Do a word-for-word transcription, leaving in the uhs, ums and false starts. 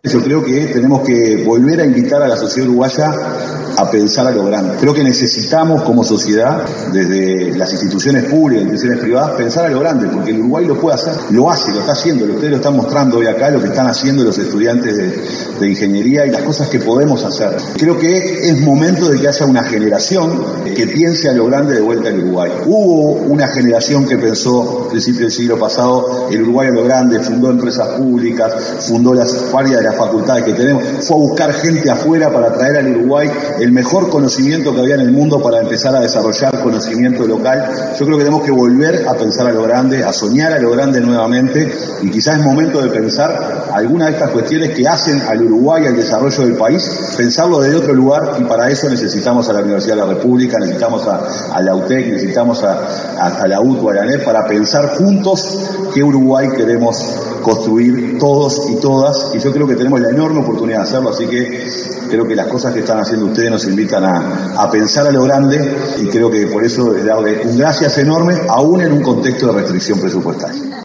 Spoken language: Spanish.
Yo creo que tenemos que volver a invitar a la sociedad uruguaya a pensar a lo grande. Creo que necesitamos como sociedad, desde las instituciones públicas, instituciones privadas, pensar a lo grande, porque el Uruguay lo puede hacer, lo hace, lo está haciendo, ustedes lo están mostrando hoy acá, lo que están haciendo los estudiantes de, de ingeniería y las cosas que podemos hacer. Creo que es momento de que haya una generación que piense a lo grande de vuelta en Uruguay. Hubo una generación que pensó, al principio del siglo pasado, el Uruguay a lo grande, fundó empresas públicas, fundó las varias de las facultades que tenemos, fue a buscar gente afuera para traer al Uruguay el mejor conocimiento que había en el mundo para empezar a desarrollar conocimiento local. Yo creo que tenemos que volver a pensar a lo grande, a soñar a lo grande nuevamente, y quizás es momento de pensar algunas de estas cuestiones que hacen al Uruguay, al desarrollo del país, pensarlo desde otro lugar, y para eso necesitamos a la Universidad de la República, necesitamos a, a la U T E C, necesitamos a, a, a la U T U, a la ANEP, para pensar juntos qué Uruguay queremos construir todos y todas, y yo creo que tenemos la enorme oportunidad de hacerlo, así que creo que las cosas que están haciendo ustedes nos invitan a, a pensar a lo grande, y creo que por eso les doy un gracias enorme, aún en un contexto de restricción presupuestaria.